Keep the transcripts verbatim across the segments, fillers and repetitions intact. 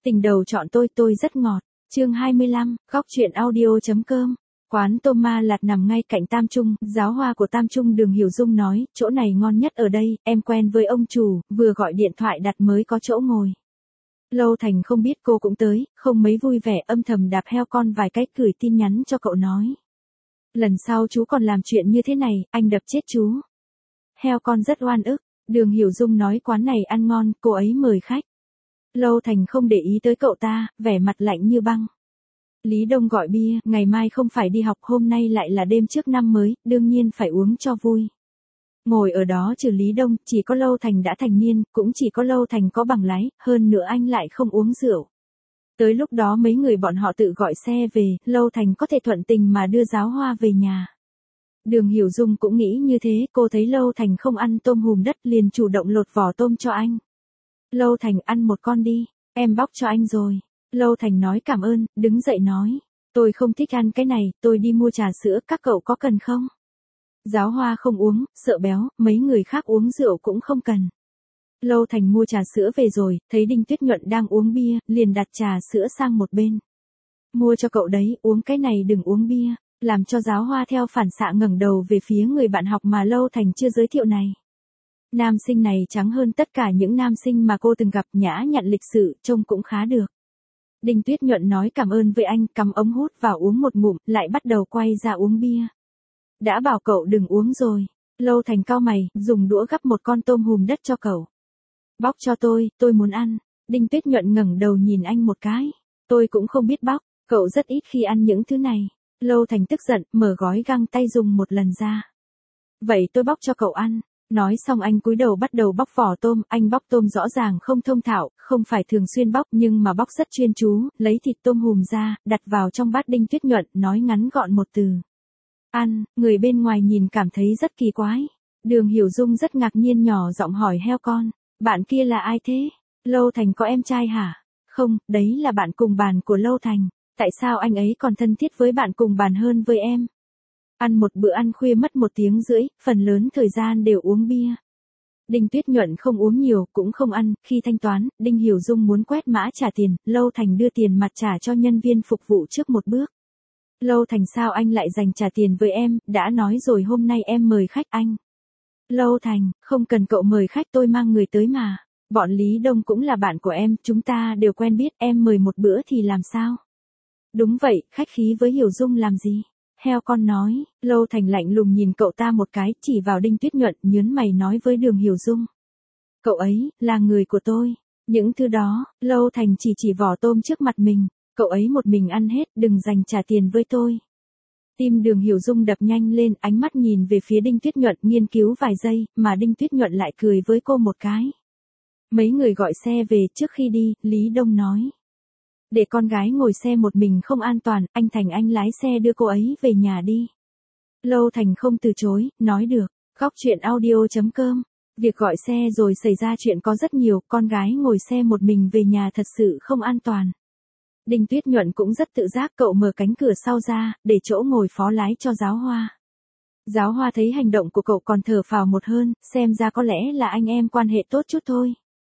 Tình đầu chọn tôi, tôi rất ngọt. Chương hai mươi lăm, góc truyện audio.com. Quán tôm ma lạt nằm ngay cạnh Tam Trung, giáo hoa của Tam Trung Đường Hiểu Dung nói, chỗ này ngon nhất ở đây, em quen với ông chủ, vừa gọi điện thoại đặt mới có chỗ ngồi. Lâu Thành không biết cô cũng tới, không mấy vui vẻ, âm thầm đạp heo con vài cái, gửi tin nhắn cho cậu nói. Lần sau chú còn làm chuyện như thế này, anh đập chết chú. Heo con rất oan ức, Đường Hiểu Dung nói quán này ăn ngon, cô ấy mời khách. Lâu Thành không để ý tới cậu ta, vẻ mặt lạnh như băng. Lý Đông gọi bia, ngày mai không phải đi học, hôm nay lại là đêm trước năm mới, đương nhiên phải uống cho vui. Ngồi ở đó trừ Lý Đông, chỉ có Lâu Thành đã thành niên, cũng chỉ có Lâu Thành có bằng lái, hơn nữa anh lại không uống rượu. Tới lúc đó mấy người bọn họ tự gọi xe về, Lâu Thành có thể thuận tình mà đưa giáo hoa về nhà. Đường Hiểu Dung cũng nghĩ như thế, cô thấy Lâu Thành không ăn tôm hùm đất liền chủ động lột vỏ tôm cho anh. Lâu Thành ăn một con đi, em bóc cho anh rồi. Lâu Thành nói cảm ơn, đứng dậy nói. Tôi không thích ăn cái này, tôi đi mua trà sữa, các cậu có cần không? Giáo hoa không uống, sợ béo, mấy người khác uống rượu cũng không cần. Lâu Thành mua trà sữa về rồi, thấy Đinh Tuyết Nhuận đang uống bia, liền đặt trà sữa sang một bên. Mua cho cậu đấy, uống cái này đừng uống bia, làm cho giáo hoa theo phản xạ ngẩng đầu về phía người bạn học mà Lâu Thành chưa giới thiệu này. Nam sinh này trắng hơn tất cả những nam sinh mà cô từng gặp, nhã nhặn lịch sự, trông cũng khá được. Đinh Tuyết Nhuận nói cảm ơn với anh, cắm ống hút vào uống một ngụm, lại bắt đầu quay ra uống bia. Đã bảo cậu đừng uống rồi. Lâu Thành cau mày, dùng đũa gắp một con tôm hùm đất cho cậu. Bóc cho tôi, tôi muốn ăn. Đinh Tuyết Nhuận ngẩng đầu nhìn anh một cái. Tôi cũng không biết bóc, cậu rất ít khi ăn những thứ này. Lâu Thành tức giận, mở gói găng tay dùng một lần ra. Vậy tôi bóc cho cậu ăn. Nói xong anh cúi đầu bắt đầu bóc vỏ tôm, anh bóc tôm rõ ràng không thông thạo, không phải thường xuyên bóc nhưng mà bóc rất chuyên chú, lấy thịt tôm hùm ra, đặt vào trong bát. Đinh Tuyết Nhuận nói ngắn gọn một từ. Ăn, người bên ngoài nhìn cảm thấy rất kỳ quái. Đường Hiểu Dung rất ngạc nhiên nhỏ giọng hỏi heo con, bạn kia là ai thế? Lâu Thành có em trai hả? Không, đấy là bạn cùng bàn của Lâu Thành, tại sao anh ấy còn thân thiết với bạn cùng bàn hơn với em? Ăn một bữa ăn khuya mất một tiếng rưỡi, phần lớn thời gian đều uống bia. Đinh Tuyết Nhuận không uống nhiều, cũng không ăn, khi thanh toán, Đinh Hiểu Dung muốn quét mã trả tiền, Lâu Thành đưa tiền mặt trả cho nhân viên phục vụ trước một bước. Lâu Thành sao anh lại dành trả tiền với em, đã nói rồi hôm nay em mời khách anh. Lâu Thành, không cần cậu mời khách, tôi mang người tới mà. Bọn Lý Đông cũng là bạn của em, chúng ta đều quen biết, em mời một bữa thì làm sao? Đúng vậy, khách khí với Hiểu Dung làm gì? Heo con nói. Lâu Thành lạnh lùng nhìn cậu ta một cái, chỉ vào Đinh Tuyết Nhuận, nhớn mày nói với Đường Hiểu Dung. Cậu ấy, là người của tôi. Những thứ đó, Lâu Thành chỉ chỉ vỏ tôm trước mặt mình. Cậu ấy một mình ăn hết, đừng dành trả tiền với tôi. Tim Đường Hiểu Dung đập nhanh lên, ánh mắt nhìn về phía Đinh Tuyết Nhuận nghiên cứu vài giây, mà Đinh Tuyết Nhuận lại cười với cô một cái. Mấy người gọi xe về, trước khi đi, Lý Đông nói. Để con gái ngồi xe một mình không an toàn, anh Thành anh lái xe đưa cô ấy về nhà đi. Lâu Thành không từ chối, nói được. Góc truyện audio.com. Việc gọi xe rồi xảy ra chuyện có rất nhiều, con gái ngồi xe một mình về nhà thật sự không an toàn. Đinh Tuyết Nhuận cũng rất tự giác, cậu mở cánh cửa sau ra, để chỗ ngồi phó lái cho giáo hoa. Giáo hoa thấy hành động của cậu còn thở phào một hơn, xem ra có lẽ là anh em quan hệ tốt chút thôi.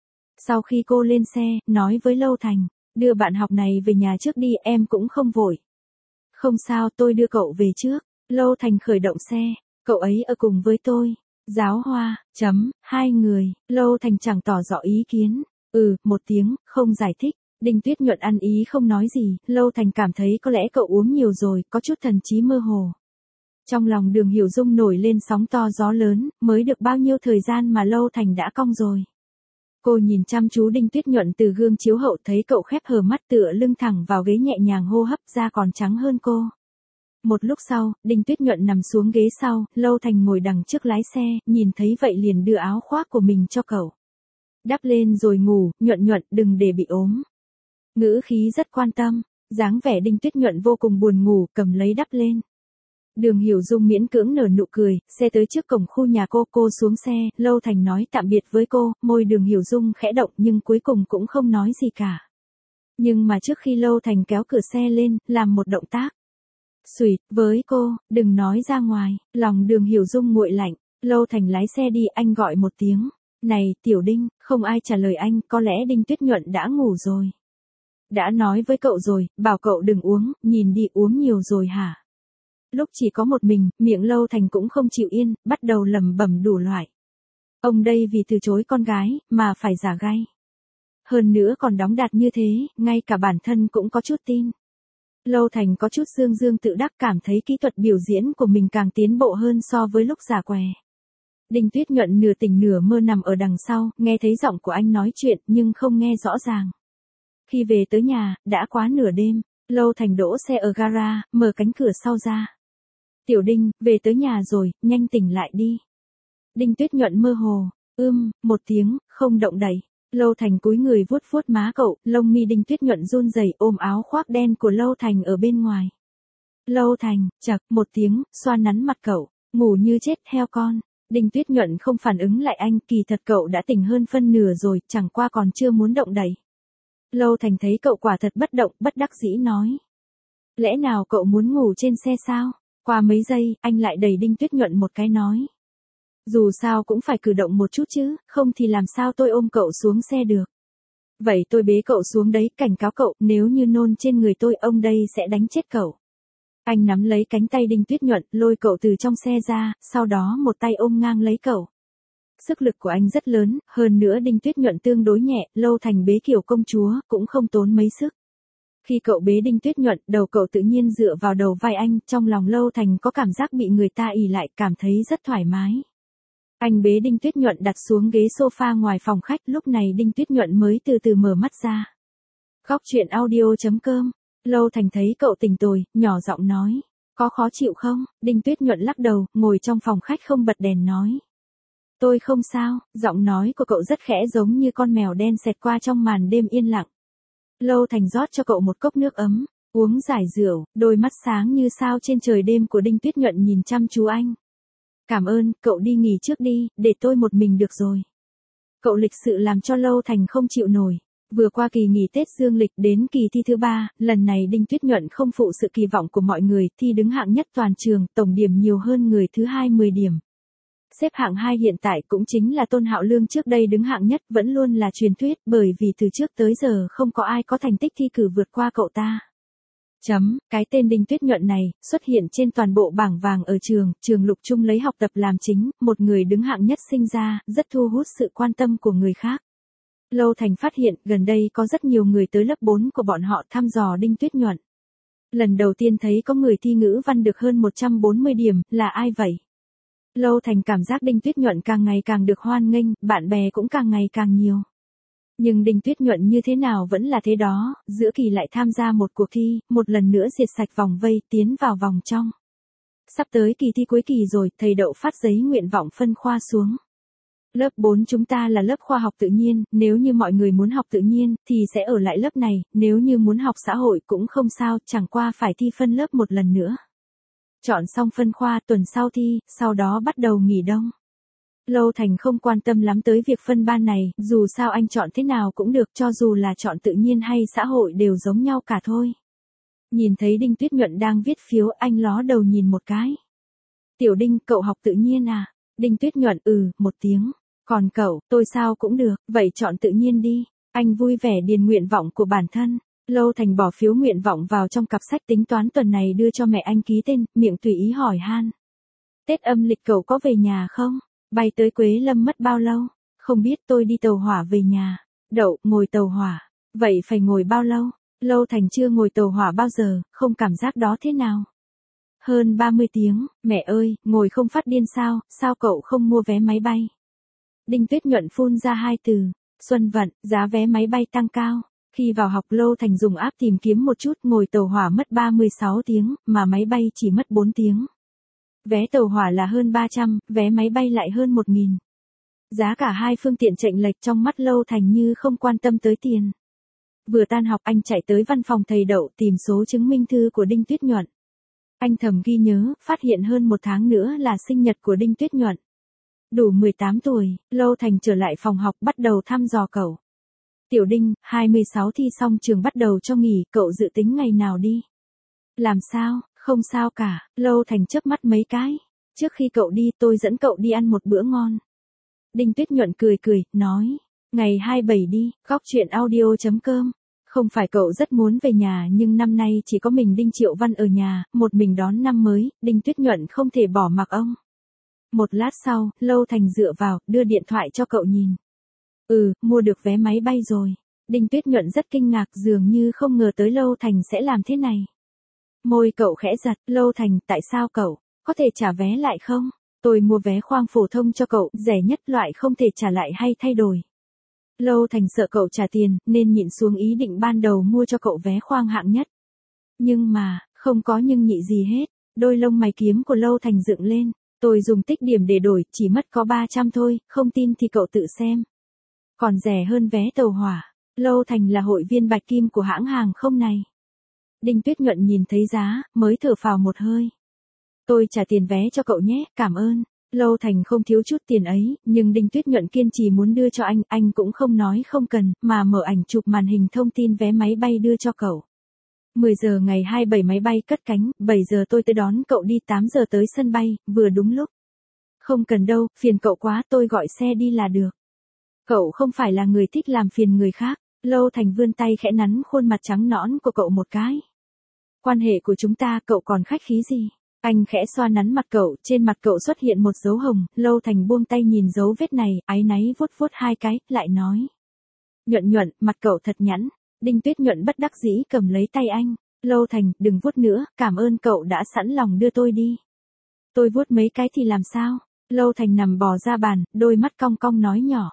Sau khi cô lên xe, nói với Lâu Thành, đưa bạn học này về nhà trước đi, em cũng không vội. Không sao, tôi đưa cậu về trước. Lâu Thành khởi động xe, cậu ấy ở cùng với tôi. Giáo hoa, chấm, hai người, Lâu Thành chẳng tỏ rõ ý kiến. Ừ, một tiếng, không giải thích. Đinh Tuyết Nhuận ăn ý không nói gì, Lâu Thành cảm thấy có lẽ cậu uống nhiều rồi, có chút thần trí mơ hồ. Trong lòng Đường Hiểu Dung nổi lên sóng to gió lớn, mới được bao nhiêu thời gian mà Lâu Thành đã cong rồi. Cô nhìn chăm chú Đinh Tuyết Nhuận từ gương chiếu hậu, thấy cậu khép hờ mắt tựa lưng thẳng vào ghế nhẹ nhàng hô hấp, da còn trắng hơn cô. Một lúc sau, Đinh Tuyết Nhuận nằm xuống ghế sau, Lâu Thành ngồi đằng trước lái xe, nhìn thấy vậy liền đưa áo khoác của mình cho cậu. Đắp lên rồi ngủ, Nhuận Nhuận đừng để bị ốm. Ngữ khí rất quan tâm, dáng vẻ Đinh Tuyết Nhuận vô cùng buồn ngủ, cầm lấy đắp lên. Đường Hiểu Dung miễn cưỡng nở nụ cười, xe tới trước cổng khu nhà cô, cô xuống xe, Lâu Thành nói tạm biệt với cô, môi Đường Hiểu Dung khẽ động nhưng cuối cùng cũng không nói gì cả. Nhưng mà trước khi Lâu Thành kéo cửa xe lên, làm một động tác. Xùyt, với cô, đừng nói ra ngoài, lòng Đường Hiểu Dung nguội lạnh, Lâu Thành lái xe đi, anh gọi một tiếng. Này, Tiểu Đinh, không ai trả lời anh, có lẽ Đinh Tuyết Nhuận đã ngủ rồi. Đã nói với cậu rồi, bảo cậu đừng uống, nhìn đi uống nhiều rồi hả? Lúc chỉ có một mình, miệng Lâu Thành cũng không chịu yên, bắt đầu lẩm bẩm đủ loại. Ông đây vì từ chối con gái, mà phải giả gay. Hơn nữa còn đóng đạt như thế, ngay cả bản thân cũng có chút tin. Lâu Thành có chút dương dương tự đắc, cảm thấy kỹ thuật biểu diễn của mình càng tiến bộ hơn so với lúc giả què. Đinh Tuyết Nhuận nửa tỉnh nửa mơ nằm ở đằng sau, nghe thấy giọng của anh nói chuyện nhưng không nghe rõ ràng. Khi về tới nhà, đã quá nửa đêm, Lâu Thành đỗ xe ở gara, mở cánh cửa sau ra. Tiểu Đinh, về tới nhà rồi, nhanh tỉnh lại đi. Đinh Tuyết Nhuận mơ hồ, ưm, một tiếng, không động đậy. Lâu Thành cúi người vuốt vuốt má cậu, lông mi Đinh Tuyết Nhuận run rẩy ôm áo khoác đen của Lâu Thành ở bên ngoài. Lâu Thành, chậc, một tiếng, xoa nắn mặt cậu, ngủ như chết heo con. Đinh Tuyết Nhuận không phản ứng lại anh, kỳ thật cậu đã tỉnh hơn phân nửa rồi, chẳng qua còn chưa muốn động đậy. Lâu Thành thấy cậu quả thật bất động, bất đắc dĩ nói. Lẽ nào cậu muốn ngủ trên xe sao? Qua mấy giây, anh lại đẩy Đinh Tuyết Nhuận một cái nói. Dù sao cũng phải cử động một chút chứ, không thì làm sao tôi ôm cậu xuống xe được. Vậy tôi bế cậu xuống đấy, cảnh cáo cậu, nếu như nôn trên người tôi, ông đây sẽ đánh chết cậu. Anh nắm lấy cánh tay Đinh Tuyết Nhuận, lôi cậu từ trong xe ra, sau đó một tay ôm ngang lấy cậu. Sức lực của anh rất lớn, hơn nữa Đinh Tuyết Nhuận tương đối nhẹ, Lâu Thành bế kiểu công chúa, cũng không tốn mấy sức. Khi cậu bế Đinh Tuyết Nhuận, đầu cậu tự nhiên dựa vào đầu vai anh, trong lòng Lâu Thành có cảm giác bị người ta ì lại, cảm thấy rất thoải mái. Anh bế Đinh Tuyết Nhuận đặt xuống ghế sofa ngoài phòng khách, lúc này Đinh Tuyết Nhuận mới từ từ mở mắt ra. Góc truyện audio chấm com. Lâu Thành thấy cậu tỉnh tồi, nhỏ giọng nói. Có khó chịu không? Đinh Tuyết Nhuận lắc đầu, ngồi trong phòng khách không bật đèn nói. Tôi không sao, giọng nói của cậu rất khẽ giống như con mèo đen xẹt qua trong màn đêm yên lặng. Lâu Thành rót cho cậu một cốc nước ấm, uống giải rượu, đôi mắt sáng như sao trên trời đêm của Đinh Tuyết Nhuận nhìn chăm chú anh. Cảm ơn, cậu đi nghỉ trước đi, để tôi một mình được rồi. Cậu lịch sự làm cho Lâu Thành không chịu nổi. Vừa qua kỳ nghỉ Tết dương lịch đến kỳ thi thứ ba, lần này Đinh Tuyết Nhuận không phụ sự kỳ vọng của mọi người, thi đứng hạng nhất toàn trường, tổng điểm nhiều hơn người thứ hai mười điểm. Xếp hạng hai hiện tại cũng chính là Tôn Hạo Lương, trước đây đứng hạng nhất vẫn luôn là truyền thuyết, bởi vì từ trước tới giờ không có ai có thành tích thi cử vượt qua cậu ta. Chấm, cái tên Đinh Tuyết Nhuận này, xuất hiện trên toàn bộ bảng vàng ở trường, trường Lục Trung lấy học tập làm chính, một người đứng hạng nhất sinh ra, rất thu hút sự quan tâm của người khác. Lâu Thành phát hiện, gần đây có rất nhiều người tới lớp bốn của bọn họ thăm dò Đinh Tuyết Nhuận. Lần đầu tiên thấy có người thi ngữ văn được hơn một trăm bốn mươi điểm, là ai vậy? Lâu Thành cảm giác Đinh Tuyết Nhuận càng ngày càng được hoan nghênh, bạn bè cũng càng ngày càng nhiều. Nhưng Đinh Tuyết Nhuận như thế nào vẫn là thế đó, giữa kỳ lại tham gia một cuộc thi, một lần nữa diệt sạch vòng vây, tiến vào vòng trong. Sắp tới kỳ thi cuối kỳ rồi, thầy Đậu phát giấy nguyện vọng phân khoa xuống. Lớp bốn chúng ta là lớp khoa học tự nhiên, nếu như mọi người muốn học tự nhiên, thì sẽ ở lại lớp này, nếu như muốn học xã hội cũng không sao, chẳng qua phải thi phân lớp một lần nữa. Chọn xong phân khoa, tuần sau thi, sau đó bắt đầu nghỉ đông. Lâu Thành không quan tâm lắm tới việc phân ban này, dù sao anh chọn thế nào cũng được, cho dù là chọn tự nhiên hay xã hội đều giống nhau cả thôi. Nhìn thấy Đinh Tuyết Nhuận đang viết phiếu, anh ló đầu nhìn một cái. Tiểu Đinh, cậu học tự nhiên à? Đinh Tuyết Nhuận, ừ, một tiếng. Còn cậu, tôi sao cũng được, vậy chọn tự nhiên đi. Anh vui vẻ điền nguyện vọng của bản thân. Lâu Thành bỏ phiếu nguyện vọng vào trong cặp sách, tính toán tuần này đưa cho mẹ anh ký tên, miệng tùy ý hỏi han. Tết âm lịch cậu có về nhà không? Bay tới Quế Lâm mất bao lâu? Không biết, tôi đi tàu hỏa về nhà. Đậu, ngồi tàu hỏa. Vậy phải ngồi bao lâu? Lâu Thành chưa ngồi tàu hỏa bao giờ, không cảm giác đó thế nào? Hơn ba mươi tiếng, mẹ ơi, ngồi không phát điên sao, sao cậu không mua vé máy bay? Đinh Tuyết Nhuận phun ra hai từ, xuân vận, giá vé máy bay tăng cao. Khi vào học Lâu Thành dùng app tìm kiếm một chút, ngồi tàu hỏa mất ba mươi sáu tiếng, mà máy bay chỉ mất bốn tiếng. Vé tàu hỏa là hơn ba trăm, vé máy bay lại hơn một nghìn. Giá cả hai phương tiện chênh lệch trong mắt Lâu Thành như không quan tâm tới tiền. Vừa tan học anh chạy tới văn phòng thầy Đậu tìm số chứng minh thư của Đinh Tuyết Nhuận. Anh thầm ghi nhớ, phát hiện hơn một tháng nữa là sinh nhật của Đinh Tuyết Nhuận. Đủ mười tám tuổi, Lâu Thành trở lại phòng học bắt đầu thăm dò cậu. Tiểu Đinh, hai mươi sáu thi xong trường bắt đầu cho nghỉ, cậu dự tính ngày nào đi? Làm sao, không sao cả, Lâu Thành chớp mắt mấy cái. Trước khi cậu đi tôi dẫn cậu đi ăn một bữa ngon. Đinh Tuyết Nhuận cười cười, nói. Ngày hai mươi bảy đi, góc truyện audio chấm com. Không phải cậu rất muốn về nhà nhưng năm nay chỉ có mình Đinh Triệu Văn ở nhà, một mình đón năm mới, Đinh Tuyết Nhuận không thể bỏ mặc ông. Một lát sau, Lâu Thành dựa vào, đưa điện thoại cho cậu nhìn. Ừ, mua được vé máy bay rồi. Đinh Tuyết Nhuận rất kinh ngạc dường như không ngờ tới Lâu Thành sẽ làm thế này. Môi cậu khẽ giật, Lâu Thành, tại sao cậu, có thể trả vé lại không? Tôi mua vé khoang phổ thông cho cậu, rẻ nhất loại không thể trả lại hay thay đổi. Lâu Thành sợ cậu trả tiền, nên nhịn xuống ý định ban đầu mua cho cậu vé khoang hạng nhất. Nhưng mà, không có nhưng nhị gì hết, đôi lông mày kiếm của Lâu Thành dựng lên. Tôi dùng tích điểm để đổi, chỉ mất có ba trăm thôi, không tin thì cậu tự xem. Còn rẻ hơn vé tàu hỏa. Lâu Thành là hội viên bạch kim của hãng hàng không này. Đinh Tuyết Nhuận nhìn thấy giá, mới thở phào một hơi. Tôi trả tiền vé cho cậu nhé, cảm ơn. Lâu Thành không thiếu chút tiền ấy, nhưng Đinh Tuyết Nhuận kiên trì muốn đưa cho anh, anh cũng không nói không cần, mà mở ảnh chụp màn hình thông tin vé máy bay đưa cho cậu. mười giờ ngày hai mươi bảy máy bay cất cánh, bảy giờ tôi tới đón cậu đi, tám giờ tới sân bay, vừa đúng lúc. Không cần đâu, phiền cậu quá, tôi gọi xe đi là được. Cậu không phải là người thích làm phiền người khác. Lâu Thành vươn tay khẽ nắn khuôn mặt trắng nõn của cậu một cái. Quan hệ của chúng ta, cậu còn khách khí gì? Anh khẽ xoa nắn mặt cậu, trên mặt cậu xuất hiện một dấu hồng, Lâu Thành buông tay nhìn dấu vết này, áy náy vuốt vuốt hai cái, lại nói. Nhuận Nhuận, mặt cậu thật nhẵn. Đinh Tuyết Nhuận bất đắc dĩ cầm lấy tay anh. Lâu Thành, đừng vuốt nữa, cảm ơn cậu đã sẵn lòng đưa tôi đi. Tôi vuốt mấy cái thì làm sao? Lâu Thành nằm bò ra bàn, đôi mắt cong cong nói nhỏ.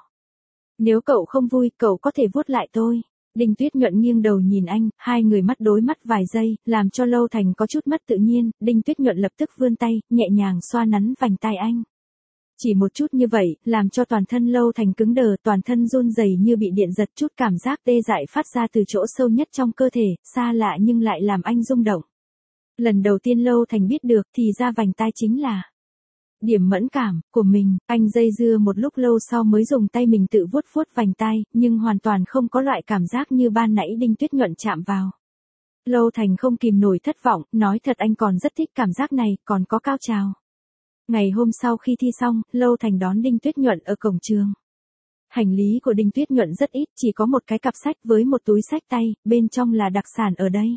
Nếu cậu không vui, cậu có thể vuốt lại tôi. Đinh Tuyết Nhuận nghiêng đầu nhìn anh, hai người mắt đối mắt vài giây, làm cho Lâu Thành có chút mất tự nhiên, Đinh Tuyết Nhuận lập tức vươn tay, nhẹ nhàng xoa nắn vành tai anh. Chỉ một chút như vậy, làm cho toàn thân Lâu Thành cứng đờ, toàn thân run rẩy như bị điện giật, chút cảm giác tê dại phát ra từ chỗ sâu nhất trong cơ thể, xa lạ nhưng lại làm anh rung động. Lần đầu tiên Lâu Thành biết được thì ra vành tai chính là điểm mẫn cảm của mình. Anh dây dưa một lúc lâu sau mới dùng tay mình tự vuốt vuốt vành tai, nhưng hoàn toàn không có loại cảm giác như ban nãy Đinh Tuyết Nhuận chạm vào. Lâu Thành không kìm nổi thất vọng, nói thật anh còn rất thích cảm giác này, còn có cao trào. Ngày hôm sau khi thi xong, Lâu Thành đón Đinh Tuyết Nhuận ở cổng trường. Hành lý của Đinh Tuyết Nhuận rất ít, chỉ có một cái cặp sách với một túi xách tay, bên trong là đặc sản ở đây.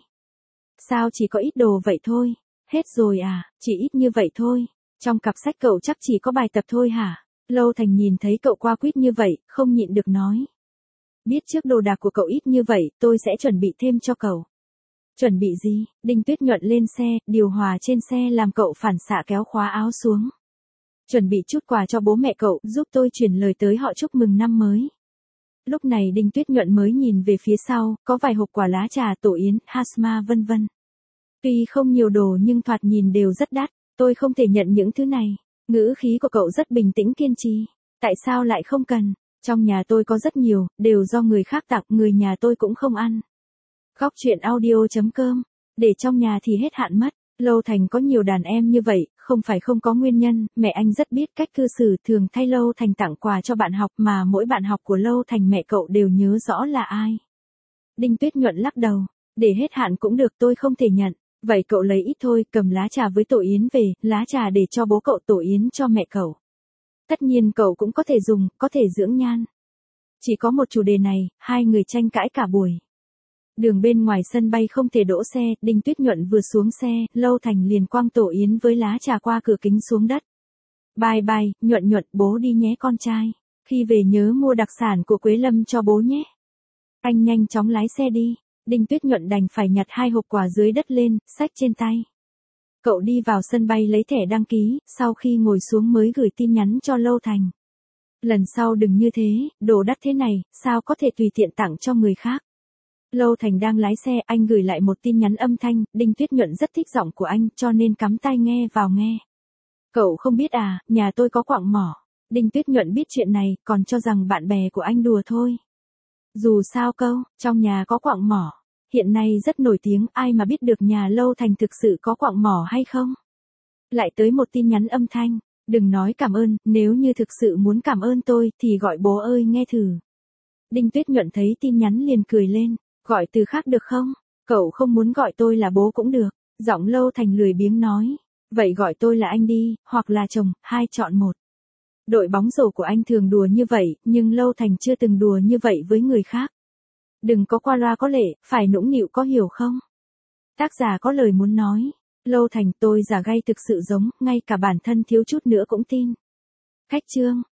Sao chỉ có ít đồ vậy thôi? Hết rồi à, chỉ ít như vậy thôi. Trong cặp sách cậu chắc chỉ có bài tập thôi hả? Lâu Thành nhìn thấy cậu qua quýt như vậy, không nhịn được nói. Biết trước đồ đạc của cậu ít như vậy, tôi sẽ chuẩn bị thêm cho cậu. Chuẩn bị gì? Đinh Tuyết Nhuận lên xe, điều hòa trên xe làm cậu phản xạ kéo khóa áo xuống. Chuẩn bị chút quà cho bố mẹ cậu, giúp tôi chuyển lời tới họ chúc mừng năm mới. Lúc này Đinh Tuyết Nhuận mới nhìn về phía sau, có vài hộp quả lá trà, tổ yến, hasma vân vân. Tuy không nhiều đồ nhưng thoạt nhìn đều rất đắt. Tôi không thể nhận những thứ này. Ngữ khí của cậu rất bình tĩnh kiên trì. Tại sao lại không cần? Trong nhà tôi có rất nhiều, đều do người khác tặng, người nhà tôi cũng không ăn. Góc truyện audio chấm com. Để trong nhà thì hết hạn mất. Lâu Thành có nhiều đàn em như vậy, không phải không có nguyên nhân, mẹ anh rất biết cách cư xử, thường thay Lâu Thành tặng quà cho bạn học mà mỗi bạn học của Lâu Thành mẹ cậu đều nhớ rõ là ai. Đinh Tuyết Nhuận lắc đầu. Để hết hạn cũng được, tôi không thể nhận. Vậy cậu lấy ít thôi, cầm lá trà với tổ yến về, lá trà để cho bố cậu, tổ yến cho mẹ cậu. Tất nhiên cậu cũng có thể dùng, có thể dưỡng nhan. Chỉ có một chủ đề này, hai người tranh cãi cả buổi. Đường bên ngoài sân bay không thể đỗ xe, Đinh Tuyết Nhuận vừa xuống xe, Lâu Thành liền quăng tổ yến với lá trà qua cửa kính xuống đất. Bye bye, Nhuận Nhuận, bố đi nhé con trai. Khi về nhớ mua đặc sản của Quế Lâm cho bố nhé. Anh nhanh chóng lái xe đi. Đinh Tuyết Nhuận đành phải nhặt hai hộp quà dưới đất lên, xách trên tay. Cậu đi vào sân bay lấy thẻ đăng ký, sau khi ngồi xuống mới gửi tin nhắn cho Lâu Thành. Lần sau đừng như thế, đồ đắt thế này, sao có thể tùy tiện tặng cho người khác. Lâu Thành đang lái xe, anh gửi lại một tin nhắn âm thanh, Đinh Tuyết Nhuận rất thích giọng của anh, cho nên cắm tai nghe vào nghe. Cậu không biết à, nhà tôi có quặng mỏ. Đinh Tuyết Nhuận biết chuyện này, còn cho rằng bạn bè của anh đùa thôi. Dù sao câu, trong nhà có quặng mỏ. Hiện nay rất nổi tiếng, ai mà biết được nhà Lâu Thành thực sự có quặng mỏ hay không. Lại tới một tin nhắn âm thanh, đừng nói cảm ơn, nếu như thực sự muốn cảm ơn tôi, thì gọi bố ơi nghe thử. Đinh Tuyết Nhuận thấy tin nhắn liền cười lên, gọi từ khác được không? Cậu không muốn gọi tôi là bố cũng được, giọng Lâu Thành lười biếng nói. Vậy gọi tôi là anh đi, hoặc là chồng, hai chọn một. Đội bóng rổ của anh thường đùa như vậy, nhưng Lâu Thành chưa từng đùa như vậy với người khác. Đừng có qua loa có lệ, phải nũng nịu có hiểu không? Tác giả có lời muốn nói. Lâu Thành tôi giả gay thực sự giống, ngay cả bản thân thiếu chút nữa cũng tin. Khách chương.